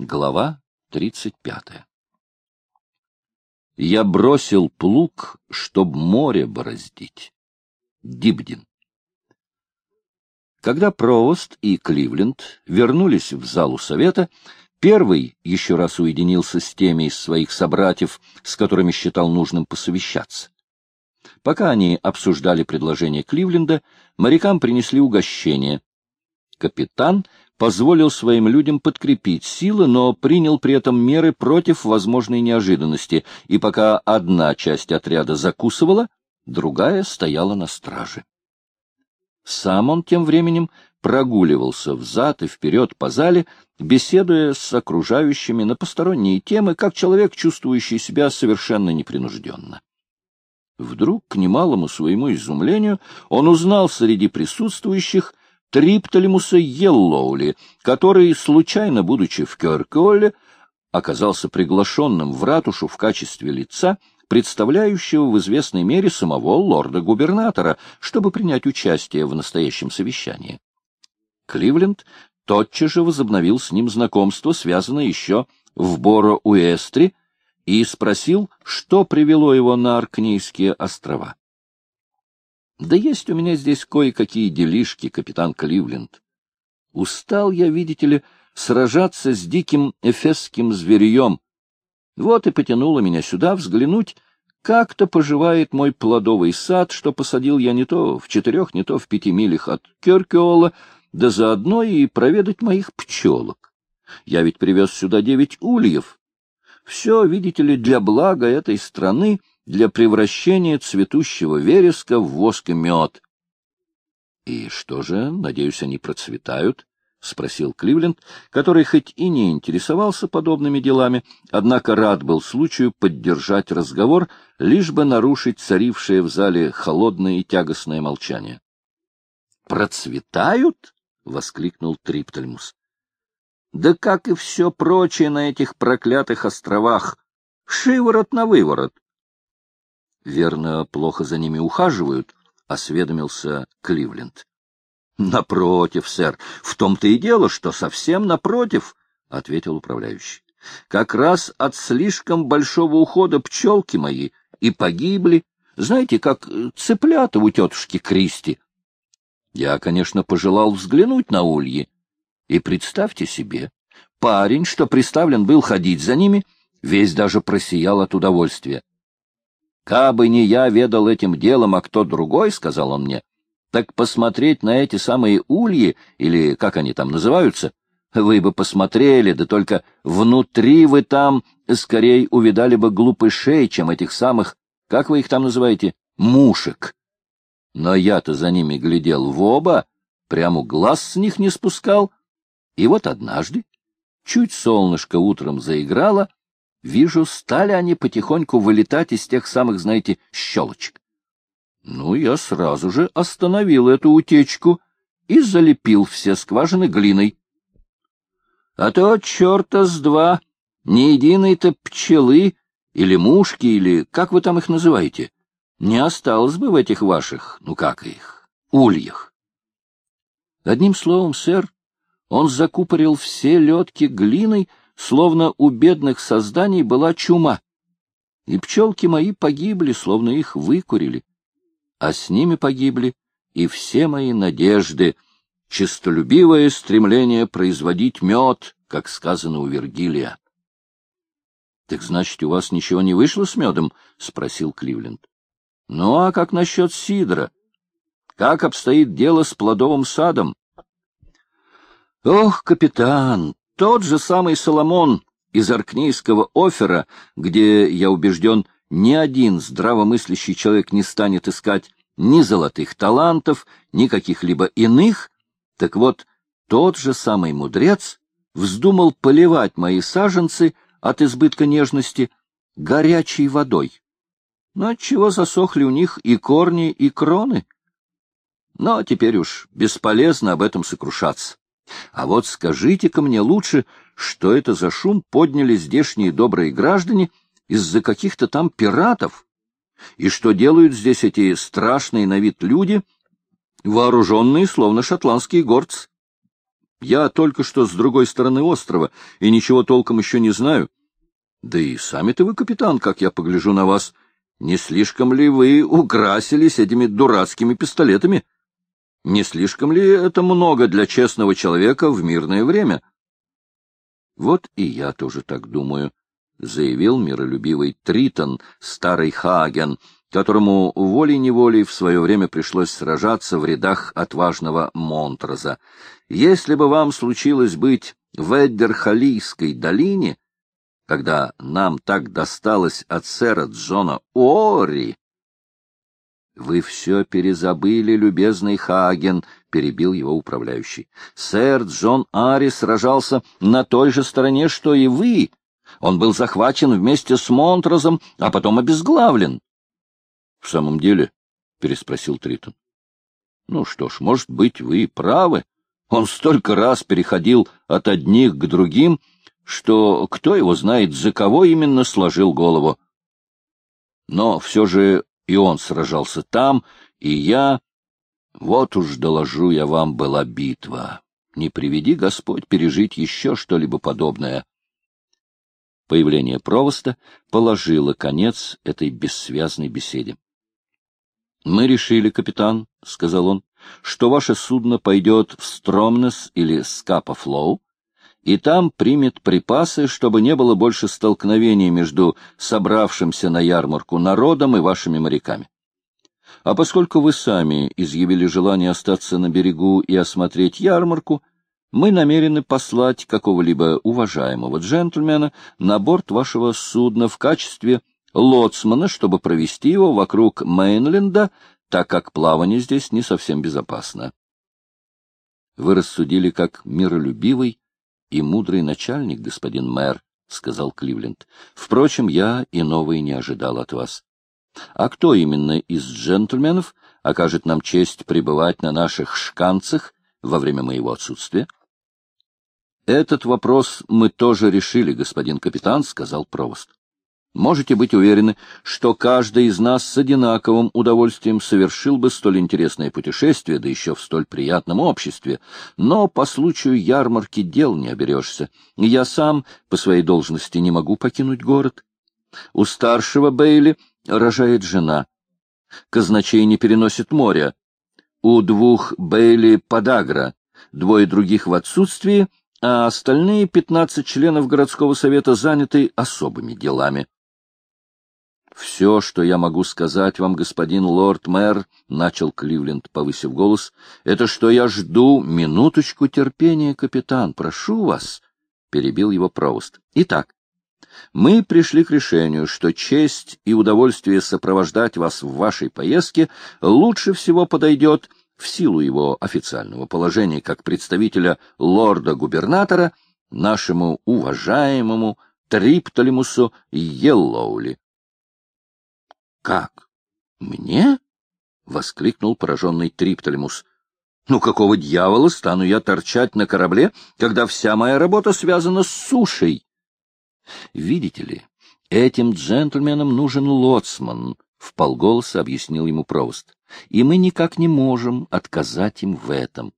Глава 35. Я бросил плуг, чтоб море бороздить. Дибдин. Когда Провост и Кливленд вернулись в залу совета, первый еще раз уединился с теми из своих собратьев, с которыми считал нужным посовещаться. Пока они обсуждали предложение Кливленда, морякам принесли угощение. Капитан позволил своим людям подкрепить силы, но принял при этом меры против возможной неожиданности, и пока одна часть отряда закусывала, другая стояла на страже. Сам он тем временем прогуливался взад и вперед по зале, беседуя с окружающими на посторонние темы, как человек, чувствующий себя совершенно непринужденно. Вдруг, к немалому своему изумлению, он узнал среди присутствующих Триптолемуса Йеллоули, который, случайно будучи в Кёркеолле, оказался приглашенным в ратушу в качестве лица, представляющего в известной мере самого лорда-губернатора, чтобы принять участие в настоящем совещании. Кливленд тотчас же возобновил с ним знакомство, связанное еще в Боро-Уэстре, и спросил, что привело его на Оркнейские острова. Да есть у меня здесь кое-какие делишки, капитан Кливленд. Устал я, видите ли, сражаться с диким эфесским зверьем. Вот и потянуло меня сюда взглянуть, как-то поживает мой плодовый сад, что посадил я не то в 4, не то в 5 милях от Кёркеолла, да заодно и проведать моих пчелок. Я ведь привез сюда 9 ульев. Все, видите ли, для блага этой страны, для превращения цветущего вереска в воск и мед. — И что же, надеюсь, они процветают? — спросил Кливленд, который хоть и не интересовался подобными делами, однако рад был случаю поддержать разговор, лишь бы нарушить царившее в зале холодное и тягостное молчание. — Процветают? — воскликнул Триптольмус. — Да как и все прочее на этих проклятых островах. Шиворот на выворот. — Верно, плохо за ними ухаживают, — осведомился Кливленд. — Напротив, сэр, в том-то и дело, что совсем напротив, — ответил управляющий. — Как раз от слишком большого ухода пчелки мои и погибли, знаете, как цыплята у тетушки Кристи. Я, конечно, пожелал взглянуть на ульи, и представьте себе, парень, что приставлен был ходить за ними, весь даже просиял от удовольствия. «Кабы не я ведал этим делом, а кто другой, — сказал он мне, — так посмотреть на эти самые ульи, или как они там называются, вы бы посмотрели, да только внутри вы там скорее увидали бы глупышей, чем этих самых, как вы их там называете, мушек. Но я-то за ними глядел в оба, прямо глаз с них не спускал, и вот однажды, чуть солнышко утром заиграло, вижу, стали они потихоньку вылетать из тех самых, знаете, щелочек. Ну, я сразу же остановил эту утечку и залепил все скважины глиной. А то черта с два, ни единой-то пчелы или мушки, или как вы там их называете, не осталось бы в этих ваших, ну как их, ульях. Одним словом, сэр, он закупорил все лёдки глиной, словно у бедных созданий была чума. И пчелки мои погибли, словно их выкурили. А с ними погибли и все мои надежды, честолюбивое стремление производить мед, как сказано у Вергилия. — Так значит, у вас ничего не вышло с медом? — спросил Кливленд. — Ну, а как насчет сидра? Как обстоит дело с плодовым садом? — Ох, капитан! Тот же самый Соломон из Оркнейского Оффера, где, я убежден, ни один здравомыслящий человек не станет искать ни золотых талантов, ни каких-либо иных, так вот, тот же самый мудрец вздумал поливать мои саженцы от избытка нежности горячей водой. Но отчего засохли у них и корни, и кроны? Но теперь уж бесполезно об этом сокрушаться. А вот скажите-ка мне лучше, что это за шум подняли здешние добрые граждане из-за каких-то там пиратов? И что делают здесь эти страшные на вид люди, вооруженные, словно шотландские горцы? Я только что с другой стороны острова и ничего толком еще не знаю. Да и сами-то вы, капитан, как я погляжу на вас, не слишком ли вы украсились этими дурацкими пистолетами? Не слишком ли это много для честного человека в мирное время? — Вот и я тоже так думаю, — заявил миролюбивый Тритон, старый Хаген, которому волей-неволей в свое время пришлось сражаться в рядах отважного Монтроза. Если бы вам случилось быть в Эддерхалийской долине, когда нам так досталось от сэра Джона Уорри... — Вы все перезабыли, любезный Хаген, — перебил его управляющий. — Сэр Джон Уорри сражался на той же стороне, что и вы. Он был захвачен вместе с Монтрозом, а потом обезглавлен. — В самом деле? — переспросил Тритон. — Ну что ж, может быть, вы правы. Он столько раз переходил от одних к другим, что кто его знает, за кого именно сложил голову. Но все же и он сражался там, и я... Вот уж, доложу я вам, была битва. Не приведи Господь пережить еще что-либо подобное. Появление провоста положило конец этой бессвязной беседе. — Мы решили, капитан, — сказал он, — что ваше судно пойдет в Стромнес или Скапа-Флоу, и там примет припасы, чтобы не было больше столкновений между собравшимся на ярмарку народом и вашими моряками. А поскольку вы сами изъявили желание остаться на берегу и осмотреть ярмарку, мы намерены послать какого-либо уважаемого джентльмена на борт вашего судна в качестве лоцмана, чтобы провести его вокруг Мейнленда, так как плавание здесь не совсем безопасно. Вы рассудили как миролюбивый и мудрый начальник, господин мэр, — сказал Кливленд. — Впрочем, я иного и не ожидал от вас. А кто именно из джентльменов окажет нам честь пребывать на наших шканцах во время моего отсутствия? — Этот вопрос мы тоже решили, господин капитан, — сказал провост. Можете быть уверены, что каждый из нас с одинаковым удовольствием совершил бы столь интересное путешествие, да еще в столь приятном обществе. Но по случаю ярмарки дел не оберешься. Я сам по своей должности не могу покинуть город. У старшего Бейли рожает жена. Казначей не переносит моря. У двух Бейли подагра, 2 других в отсутствии, а остальные 15 членов городского совета заняты особыми делами. «Все, что я могу сказать вам, господин лорд-мэр, — начал Кливленд, повысив голос, — это что я жду минуточку терпения, капитан, прошу вас, — перебил его провост. Итак, мы пришли к решению, что честь и удовольствие сопровождать вас в вашей поездке лучше всего подойдет, в силу его официального положения как представителя лорда-губернатора, нашему уважаемому Триптолемусу Йеллоули. — Как? Мне? — воскликнул пораженный Триптолемус. — Ну, какого дьявола стану я торчать на корабле, когда вся моя работа связана с сушей? — Видите ли, этим джентльменам нужен лоцман, — вполголоса объяснил ему провост, — и мы никак не можем отказать им в этом.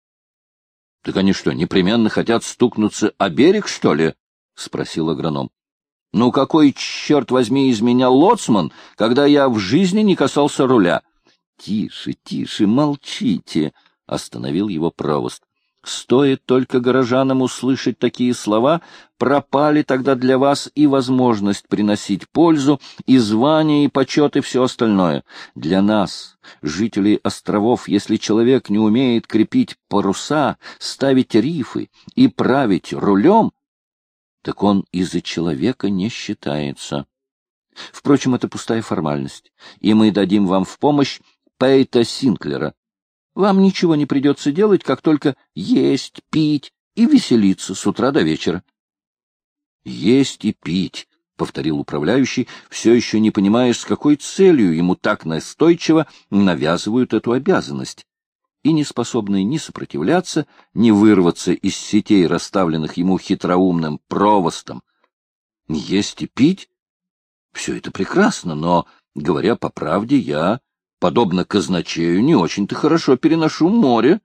— Так они что, непременно хотят стукнуться о берег, что ли? — спросил агроном. — Ну, какой, черт возьми, из меня лоцман, когда я в жизни не касался руля? — Тише, тише, молчите, — остановил его провост. Стоит только горожанам услышать такие слова, пропали тогда для вас и возможность приносить пользу, и звание, и почет, и все остальное. Для нас, жителей островов, если человек не умеет крепить паруса, ставить рифы и править рулем, так он из-за человека не считается. Впрочем, это пустая формальность, и мы дадим вам в помощь Пейта Синклера. Вам ничего не придется делать, как только есть, пить и веселиться с утра до вечера. — Есть и пить, — повторил управляющий, все еще не понимая, с какой целью ему так настойчиво навязывают эту обязанность, и не способный ни сопротивляться, ни вырваться из сетей, расставленных ему хитроумным провостом. Есть и пить — все это прекрасно, но, говоря по правде, я, подобно казначею, не очень-то хорошо переношу море,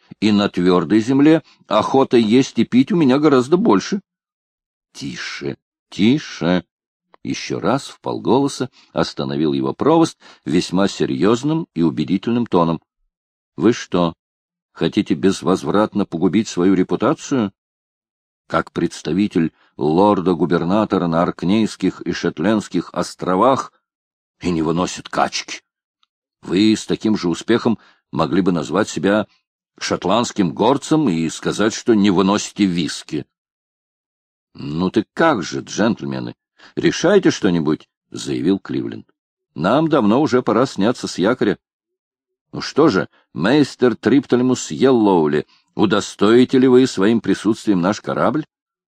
и на твердой земле охота есть и пить у меня гораздо больше. — Тише, тише! — еще раз вполголоса остановил его провост весьма серьезным и убедительным тоном. — Вы что, хотите безвозвратно погубить свою репутацию? Как представитель лорда-губернатора на Оркнейских и Шетлендских островах и не выносит качки. Вы с таким же успехом могли бы назвать себя шотландским горцем и сказать, что не выносите виски. — Ну ты как же, джентльмены, решайте что-нибудь, — заявил Кливленд. — Нам давно уже пора сняться с якоря. Ну что же, мейстер Триптолемус Йеллоули, удостоите ли вы своим присутствием наш корабль?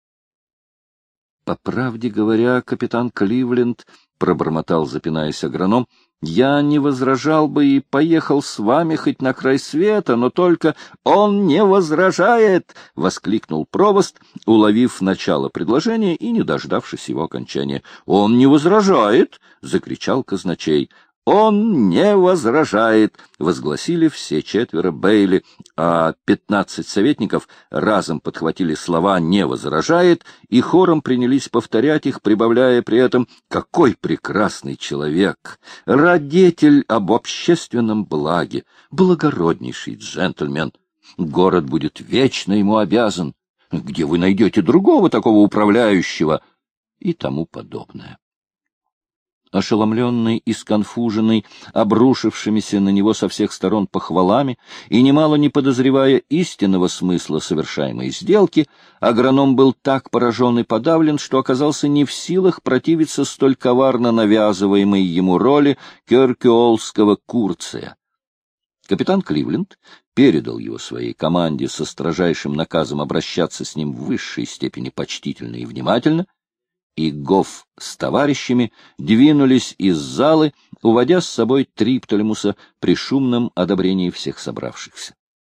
— По правде говоря, капитан Кливленд, — пробормотал, запинаясь агроном, — я не возражал бы и поехал с вами хоть на край света, но только... — Он не возражает! — воскликнул провост, уловив начало предложения и не дождавшись его окончания. — Он не возражает! — закричал казначей. «Он не возражает!» — возгласили все четверо Бейли, а 15 советников разом подхватили слова «не возражает» и хором принялись повторять их, прибавляя при этом «какой прекрасный человек! Радетель об общественном благе! Благороднейший джентльмен! Город будет вечно ему обязан! Где вы найдете другого такого управляющего?» и тому подобное. Ошеломленный и сконфуженный, обрушившимися на него со всех сторон похвалами и немало не подозревая истинного смысла совершаемой сделки, агроном был так поражен и подавлен, что оказался не в силах противиться столь коварно навязываемой ему роли кёркюоллского Курция. Капитан Кливленд передал его своей команде со строжайшим наказом обращаться с ним в высшей степени почтительно и внимательно, и Гофф с товарищами двинулись из залы, уводя с собой Триптолемуса при шумном одобрении всех собравшихся.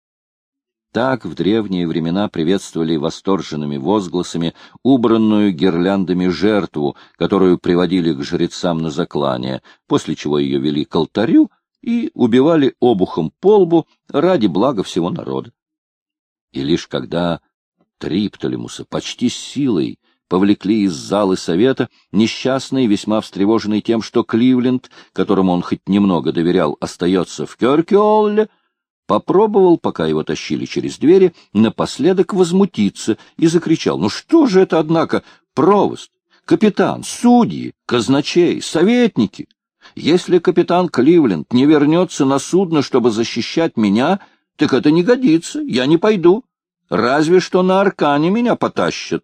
Так в древние времена приветствовали восторженными возгласами убранную гирляндами жертву, которую приводили к жрецам на заклание, после чего ее вели к алтарю и убивали обухом по лбу ради блага всего народа. И лишь когда Триптолемуса почти силой повлекли из залы совета, несчастный, весьма встревоженный тем, что Кливленд, которому он хоть немного доверял, остается в Кёркюолле, попробовал, пока его тащили через двери, напоследок возмутиться и закричал: «Ну что же это, однако, провост, капитан, судьи, казначей, советники? Если капитан Кливленд не вернется на судно, чтобы защищать меня, так это не годится, я не пойду. Разве что на Аркане меня потащат».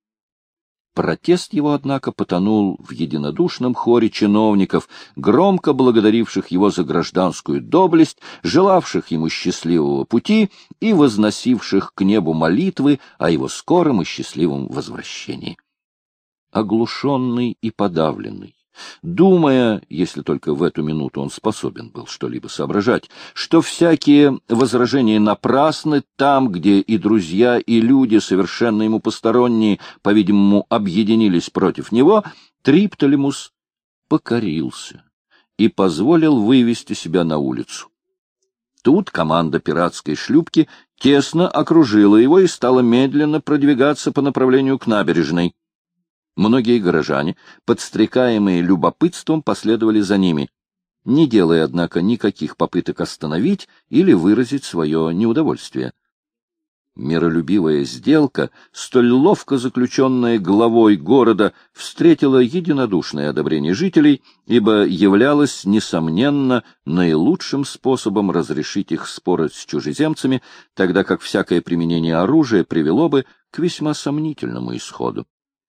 Протест его, однако, потонул в единодушном хоре чиновников, громко благодаривших его за гражданскую доблесть, желавших ему счастливого пути и возносивших к небу молитвы о его скором и счастливом возвращении. Оглушенный и подавленный, думая, если только в эту минуту он способен был что-либо соображать, что всякие возражения напрасны там, где и друзья, и люди, совершенно ему посторонние, по-видимому, объединились против него, Триптолемус покорился и позволил вывести себя на улицу. Тут команда пиратской шлюпки тесно окружила его и стала медленно продвигаться по направлению к набережной. Многие горожане, подстрекаемые любопытством, последовали за ними, не делая, однако, никаких попыток остановить или выразить свое неудовольствие. Миролюбивая сделка, столь ловко заключенная главой города, встретила единодушное одобрение жителей, ибо являлась, несомненно, наилучшим способом разрешить их споры с чужеземцами, тогда как всякое применение оружия привело бы к весьма сомнительному исходу.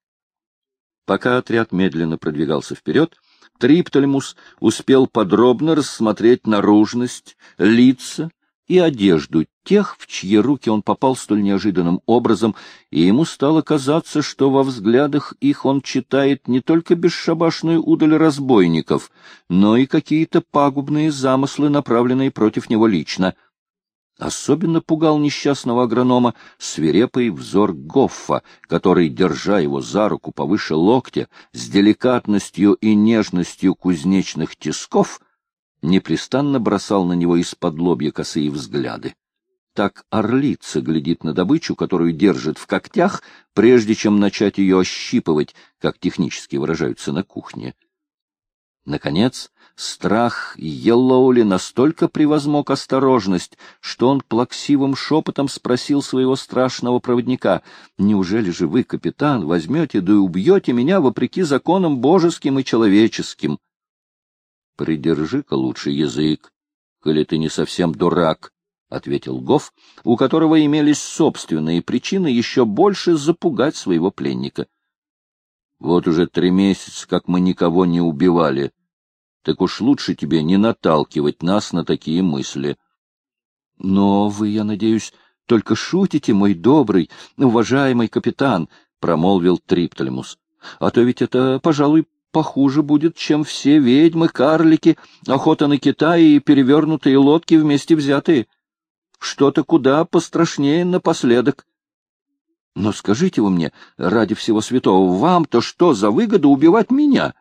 Пока отряд медленно продвигался вперед, Триптолемус успел подробно рассмотреть наружность, лица и одежду тех, в чьи руки он попал столь неожиданным образом, и ему стало казаться, что во взглядах их он читает не только бесшабашную удаль разбойников, но и какие-то пагубные замыслы, направленные против него лично. Особенно пугал несчастного агронома свирепый взор Гоффа, который, держа его за руку повыше локтя, с деликатностью и нежностью кузнечных тисков, непрестанно бросал на него из-под лобья косые взгляды. Так орлица глядит на добычу, которую держит в когтях, прежде чем начать ее ощипывать, как технически выражаются на кухне. Наконец, страх Йеллоули настолько превозмог осторожность, что он плаксивым шепотом спросил своего страшного проводника: «Неужели же вы, капитан, возьмете да и убьете меня вопреки законам божеским и человеческим?» «Придержи-ка лучше язык, коли ты не совсем дурак», — ответил Гофф, у которого имелись собственные причины еще больше запугать своего пленника. «Вот уже 3 месяца, как мы никого не убивали. Так уж лучше тебе не наталкивать нас на такие мысли». «Но вы, я надеюсь, только шутите, мой добрый, уважаемый капитан», — промолвил Триптолемус. «А то ведь это, пожалуй, похуже будет, чем все ведьмы, карлики, охота на кита и перевернутые лодки вместе взятые. Что-то куда пострашнее напоследок. Но скажите вы мне, ради всего святого, вам-то что за выгода убивать меня?»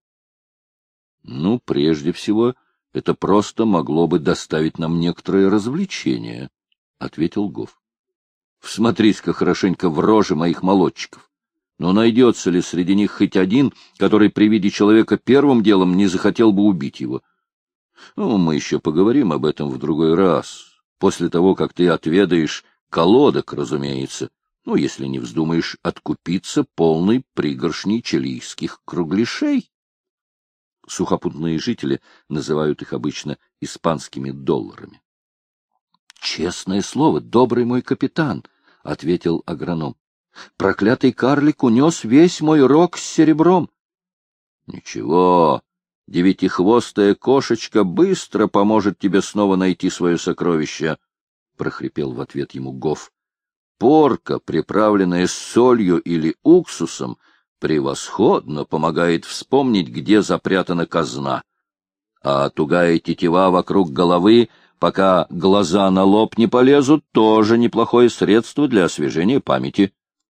«Ну, прежде всего, это просто могло бы доставить нам некоторое развлечение», — ответил Гофф. «Всмотрись-ка хорошенько в рожи моих молодчиков. Но найдется ли среди них хоть один, который при виде человека первым делом не захотел бы убить его? Ну, мы еще поговорим об этом в другой раз, после того, как ты отведаешь колодок, разумеется, ну, если не вздумаешь откупиться полной пригоршней чилийских кругляшей». Сухопутные жители называют их обычно испанскими долларами. — Честное слово, добрый мой капитан, — ответил агроном. — Проклятый карлик унес весь мой рог с серебром. — Ничего, девятихвостая кошечка быстро поможет тебе снова найти свое сокровище, — прохрипел в ответ ему Гофф. — Порка, приправленная солью или уксусом, превосходно помогает вспомнить, где запрятана казна. А тугая тетива вокруг головы, пока глаза на лоб не полезут, тоже неплохое средство для освежения памяти.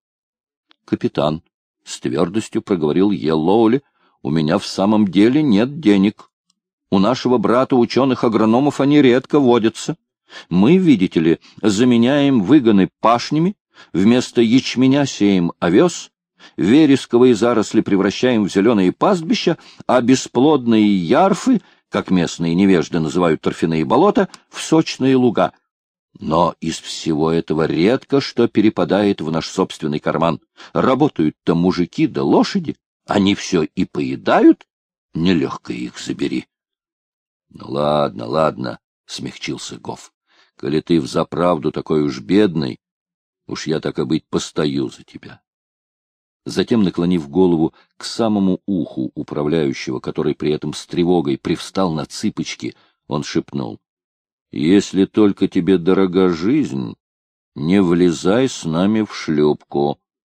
— Капитан, — с твердостью проговорил Йеллоули, — у меня в самом деле нет денег. У нашего брата ученых-агрономов они редко водятся. Мы, видите ли, заменяем выгоны пашнями, вместо ячменя сеем овес, вересковые заросли превращаем в зеленые пастбища, а бесплодные ярфы, как местные невежды называют торфяные болота, в сочные луга. Но из всего этого редко что перепадает в наш собственный карман. Работают-то мужики да лошади, они все и поедают, нелегко их забери. — Ну, ладно, ладно, — смягчился Гофф, — коли ты взаправду такой уж бедный, уж я, так и быть, постою за тебя. Затем, наклонив голову к самому уху управляющего, который при этом с тревогой привстал на цыпочки, он шепнул: — Если только тебе дорога жизнь, не влезай с нами в шлюпку.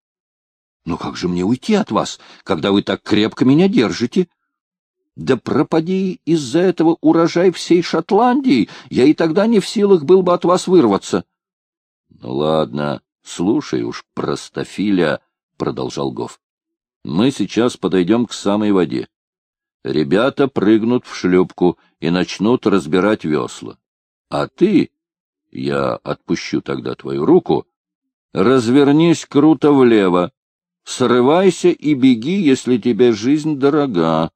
— Но как же мне уйти от вас, когда вы так крепко меня держите? Да пропади из-за этого урожай всей Шотландии, я и тогда не в силах был бы от вас вырваться. — Ну ладно, слушай уж, простофиля, — продолжал Гофф. — Мы сейчас подойдем к самой воде. Ребята прыгнут в шлюпку и начнут разбирать весла. А ты, я отпущу тогда твою руку, развернись круто влево, срывайся и беги, если тебе жизнь дорога.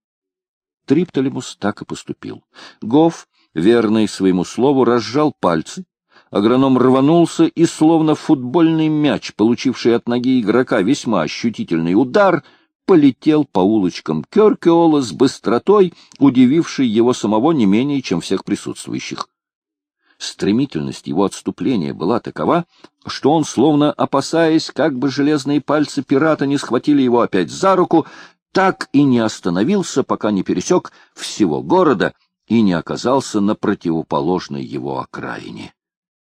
Триптолемус так и поступил. Гофф, верный своему слову, разжал пальцы. Агроном рванулся, и, словно футбольный мяч, получивший от ноги игрока весьма ощутительный удар, полетел по улочкам Кёркеола с быстротой, удивившей его самого не менее, чем всех присутствующих. Стремительность его отступления была такова, что он, словно опасаясь, как бы железные пальцы пирата не схватили его опять за руку, так и не остановился, пока не пересек всего города и не оказался на противоположной его окраине.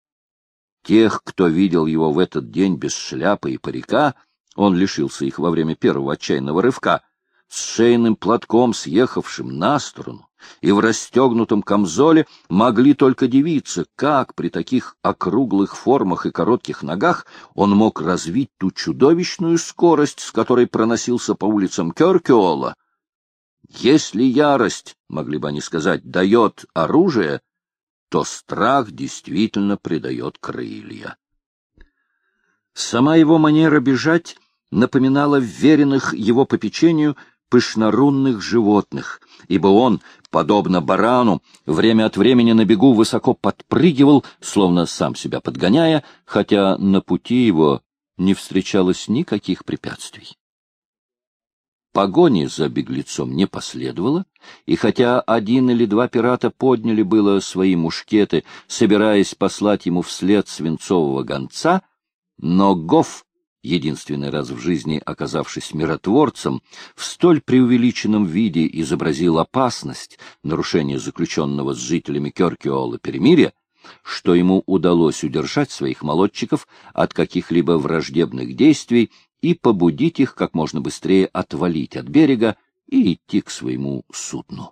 Тех, кто видел его в этот день без шляпы и парика, он лишился их во время первого отчаянного рывка, с шейным платком, съехавшим на сторону, и в расстегнутом камзоле, могли только дивиться, как при таких округлых формах и коротких ногах он мог развить ту чудовищную скорость, с которой проносился по улицам Кёркеола. Если ярость, могли бы они сказать, дает оружие, то страх действительно придает крылья. Сама его манера бежать напоминала вверенных его попечению пышнорунных животных, ибо он, подобно барану, время от времени на бегу высоко подпрыгивал, словно сам себя подгоняя, хотя на пути его не встречалось никаких препятствий. Погони за беглецом не последовало, и хотя один или два пирата подняли было свои мушкеты, собираясь послать ему вслед свинцового гонца, но Гофф, единственный раз в жизни оказавшись миротворцем, в столь преувеличенном виде изобразил опасность нарушения заключенного с жителями Кёркеола перемирия, что ему удалось удержать своих молодчиков от каких-либо враждебных действий и побудить их как можно быстрее отвалить от берега и идти к своему судну.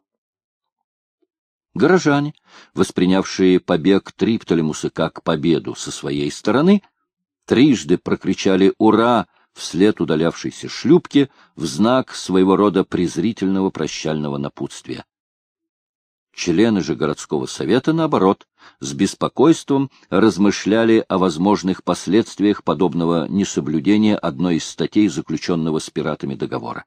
Горожане, воспринявшие побег Триптолемуса как победу со своей стороны, трижды прокричали «Ура!» вслед удалявшейся шлюпке в знак своего рода презрительного прощального напутствия. Члены же городского совета, наоборот, с беспокойством размышляли о возможных последствиях подобного несоблюдения одной из статей заключенного с пиратами договора.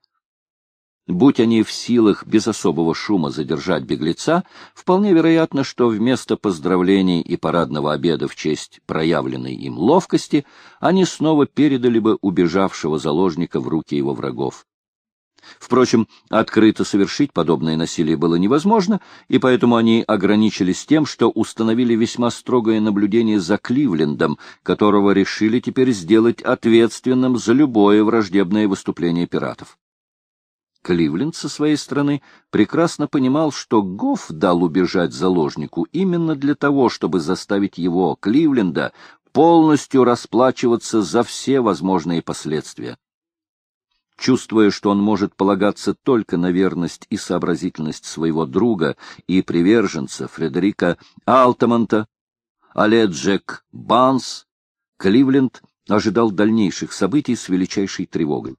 Будь они в силах без особого шума задержать беглеца, вполне вероятно, что вместо поздравлений и парадного обеда в честь проявленной им ловкости они снова передали бы убежавшего заложника в руки его врагов. Впрочем, открыто совершить подобное насилие было невозможно, и поэтому они ограничились тем, что установили весьма строгое наблюдение за Кливлендом, которого решили теперь сделать ответственным за любое враждебное выступление пиратов. Кливленд со своей стороны прекрасно понимал, что Гофф дал убежать заложнику именно для того, чтобы заставить его, Кливленда, полностью расплачиваться за все возможные последствия. Чувствуя, что он может полагаться только на верность и сообразительность своего друга и приверженца Фредерика Алтамонта, а-ля Джек Банс, Кливленд ожидал дальнейших событий с величайшей тревогой.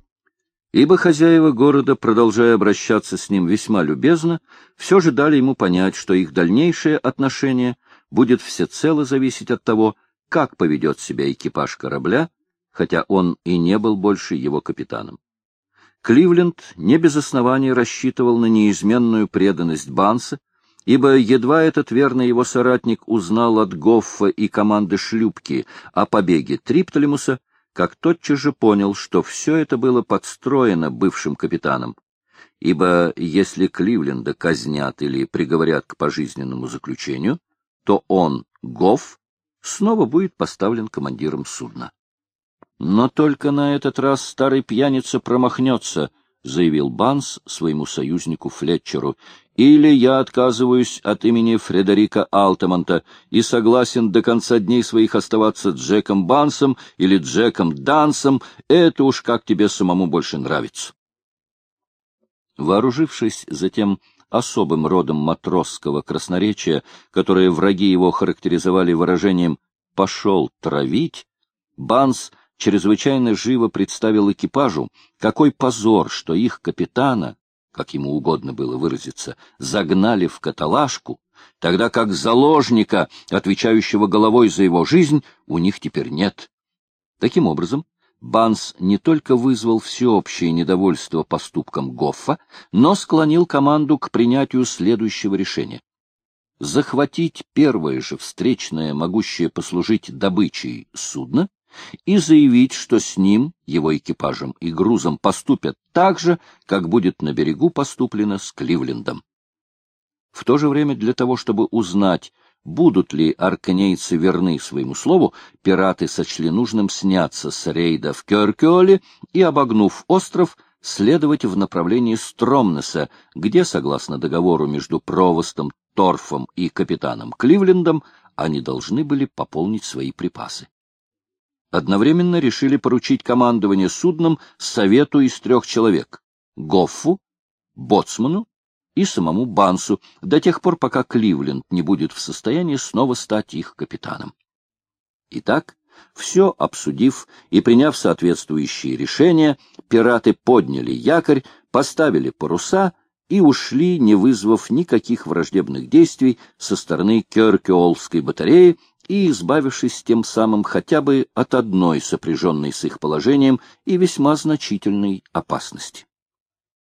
Ибо хозяева города, продолжая обращаться с ним весьма любезно, все же дали ему понять, что их дальнейшее отношение будет всецело зависеть от того, как поведет себя экипаж корабля, хотя он и не был больше его капитаном. Кливленд не без оснований рассчитывал на неизменную преданность Банса, ибо едва этот верный его соратник узнал от Гоффа и команды шлюпки о побеге Триптолемуса, как тотчас же понял, что все это было подстроено бывшим капитаном, ибо если Кливленда казнят или приговорят к пожизненному заключению, то он, Гофф, снова будет поставлен командиром судна. Но только на этот раз старый пьяница промахнется, — заявил Банс своему союзнику Флетчеру, — или я отказываюсь от имени Фредерика Алтамонта и согласен до конца дней своих оставаться Джеком Бансом или Джеком Дансом, это уж как тебе самому больше нравится. Вооружившись затем особым родом матросского красноречия, которое враги его характеризовали выражением «пошел травить», Банс чрезвычайно живо представил экипажу, какой позор, что их капитана, как ему угодно было выразиться, загнали в каталажку, тогда как заложника, отвечающего головой за его жизнь, у них теперь нет. Таким образом, Банс не только вызвал всеобщее недовольство поступком Гоффа, но склонил команду к принятию следующего решения. Захватить первое же встречное, могущее послужить добычей судно, и заявить, что с ним, его экипажем и грузом поступят так же, как будет на берегу поступлено с Кливлендом. В то же время для того, чтобы узнать, будут ли арканейцы верны своему слову, пираты сочли нужным сняться с рейда в Кёркеоле и, обогнув остров, следовать в направлении Стромнеса, где, согласно договору между провостом Торфом и капитаном Кливлендом, они должны были пополнить свои припасы. Одновременно решили поручить командование судном совету из 3 человек — Гоффу, боцману и самому Бансу, до тех пор, пока Кливленд не будет в состоянии снова стать их капитаном. Итак, все обсудив и приняв соответствующие решения, пираты подняли якорь, поставили паруса и ушли, не вызвав никаких враждебных действий со стороны Кёркеолской батареи и избавившись тем самым хотя бы от одной сопряженной с их положением и весьма значительной опасности.